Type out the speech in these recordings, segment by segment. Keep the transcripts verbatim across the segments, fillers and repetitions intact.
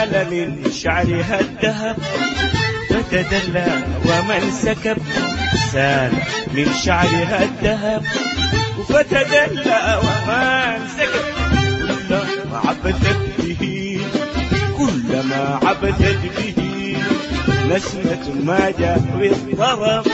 سال من شعرها الذهب فتدلى ومن سكب. سال من شعرها الذهب فتدلى ومن سكب. كلما عبثت به كلما عبثت به نسمة ما جاء بالضرب.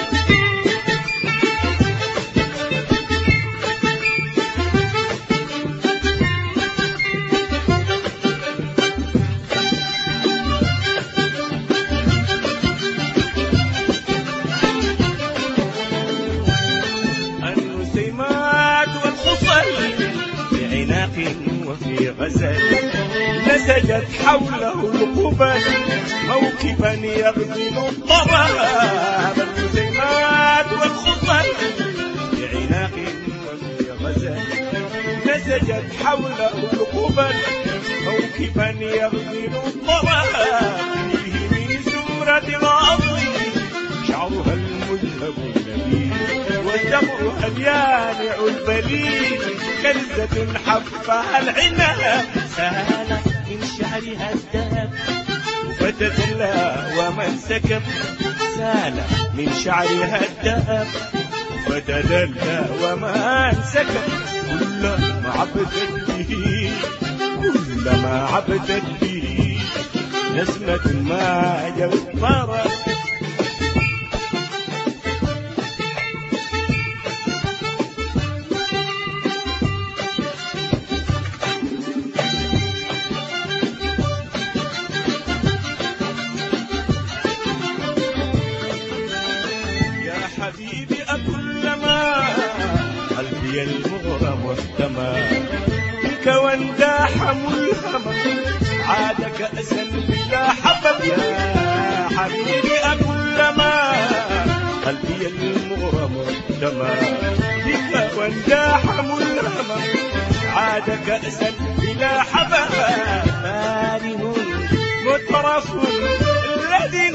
وفي غزل نسجت حوله القبل موكبا يغزل الضباب. الجزيمات والخصل بعناق وفي غزل نسجت حوله القبل موكبا يغزل الضباب. فيه من سمرة الأرض شعرها المذهب النبيل وثمرها اليانع البليل كنزة حفها العنب. سال من شعرها الذهب فتدلى ومن سكب. سال من شعرها الذهب فتدلى ومن سكب. كلما عبثت به كلما عبثت به نسمة ما جاء الطرب. حبيبي أكلما قلبي المغرم واهتمى بك وانداح ملهما عاد كأسا بلا حبب. يا حبيبي أكلما قلبي المغرم واهتمى بك وانداح ملهما عاد كأسا بلا حبب. فارغ مترف الذي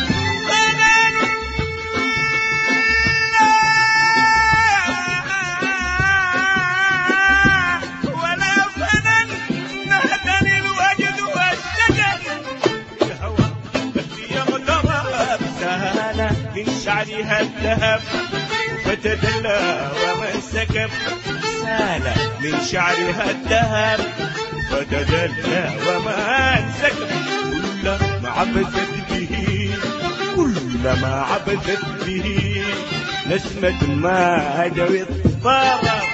من شعرها الذهب فتدلى ومن سكب. سال من شعرها الذهب فتدلى ومن سكب. كلما عبثت به كلما عبثت به نسمة ما جاء الطرب.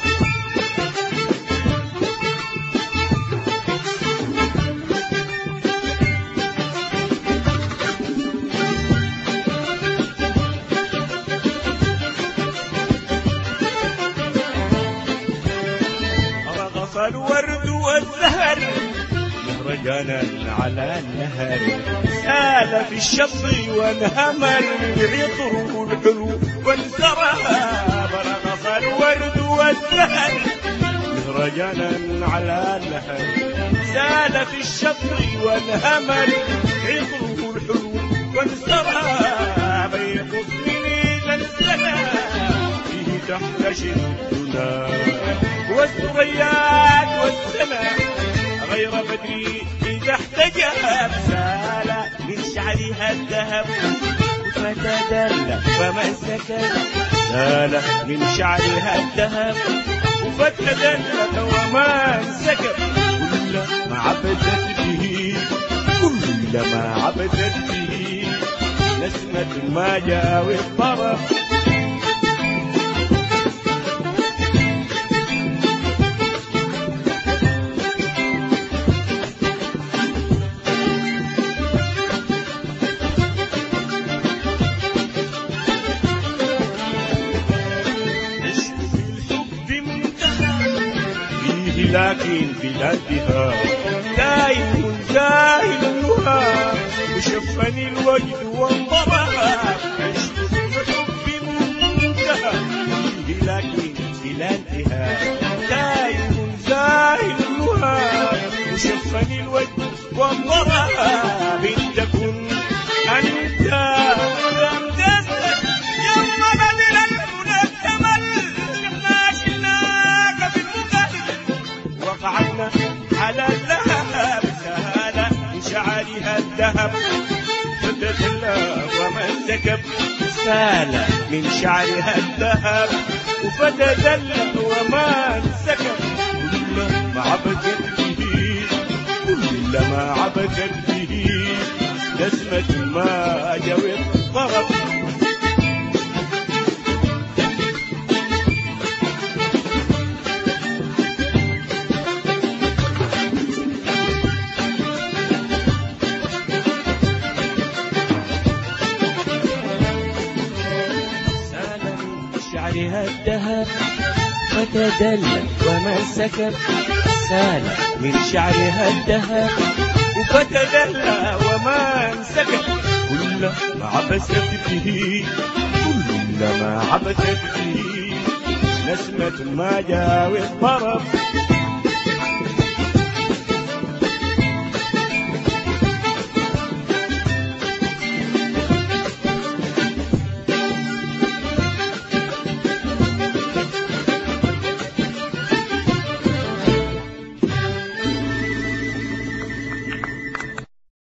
الورد والزهر مهرجانا على النهر سال في الشط وانهمر عطره الحلو وانسراب. رقص الورد والزهر مهرجانا على النهر سال في الشط وانهمر عطره الحلو وانسراب. يقص من ذا السلام فيه تحت شدنا والثريات والسماء غير بدري إذا احتجب. سال من شعرها الذهب فتدلى ومن سكب. سال من شعرها الذهب فتدلى ومن سكب. كلما عبثت به كلما عبثت به نسمة ما جاء الطرب. لكن بلادها دايم زاهلها وشفني الوجد وانضرها. عشت في الحب منتهى لكن بلادها دايم زاهلها وشفني الوجد وانضرها. بنت كن أنت لم تسلك يوم بدل المنى الثمل. شفنا شلناك بالمكان وقعدنا على الذهب. سال من شعرها الذهب فتدلى وما انسكب سال من شعرها الذهب وفتدلى وما انسكب كل ما عبثت به كل ما عبثت به نسمة ما جوت ضرب شعرها الذهب فتدلى وما انسكب سال من شعرها الذهب وفتدلى وما انسكب كل ما عبثت به كل ما عبثت به نسمة ما جاوت ضرب